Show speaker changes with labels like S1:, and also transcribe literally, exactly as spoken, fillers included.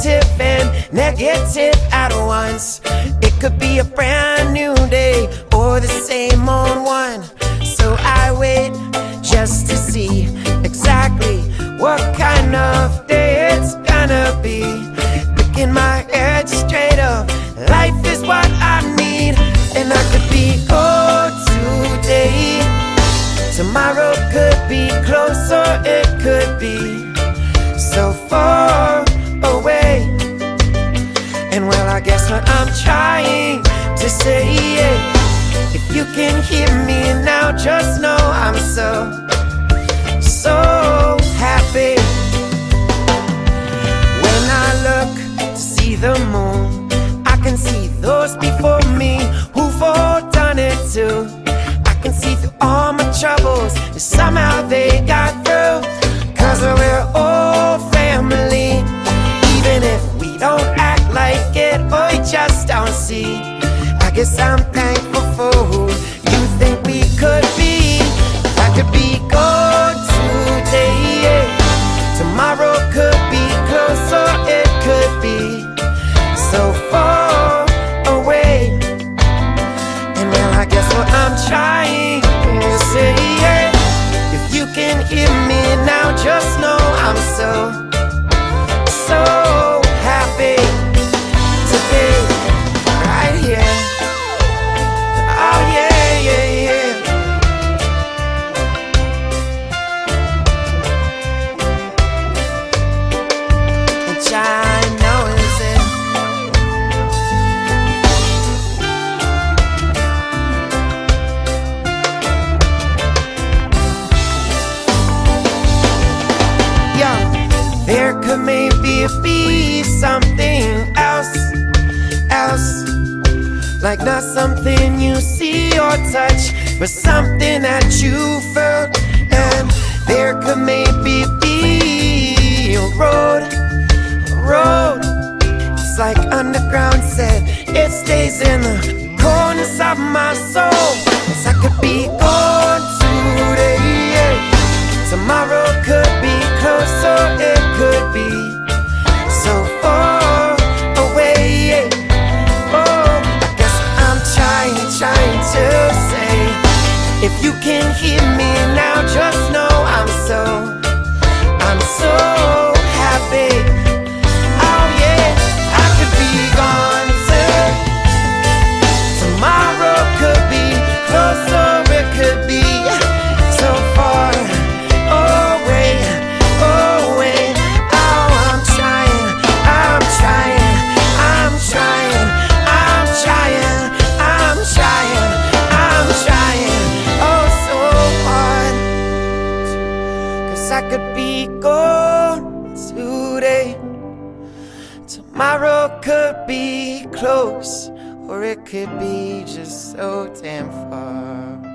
S1: positive and negative at once. It could be a brand new day or the same old one. So I wait just to see exactly what kind of day it's gonna be. Picking my head straight up, life is what I need. And I could be old today, tomorrow could be close or it could be so far away. And well, I guess what I'm trying to say, yeah, if you can hear me now, just know I'm so, so happy. When I look to see the moon, I can see those before me who've all done it too. I can see through all my troubles and somehow they got through. Cause we're all family, even if we don't act like it or we just don't see. I guess I'm thankful for who you think we could be. I could be gone today, yeah. Tomorrow could be close or it could be so far away. And well, I guess what I'm trying to say, yeah, if you can hear me now, just know I'm so, so happy today, right here. Oh yeah, yeah, yeah. Which I know is it. Yeah, there could maybe be something else, else. Like not something you see or touch, but something that you felt. And there could maybe be a road, a road. It's like underground said, it stays in the corners of my soul. Yes, I could be gone today, yeah. Tomorrow could be close or it could be so far away, yeah. Trying to say, if you can hear me now, just know I'm so, I'm so happy. Oh yeah, I could be gone too. Tomorrow could be close or it could be so far away, away. Oh, I'm trying, I'm trying, I'm trying, I'm trying. I'm trying, I'm trying, oh so hard. Cause I could be gone today, tomorrow could be close, or it could be just so damn far.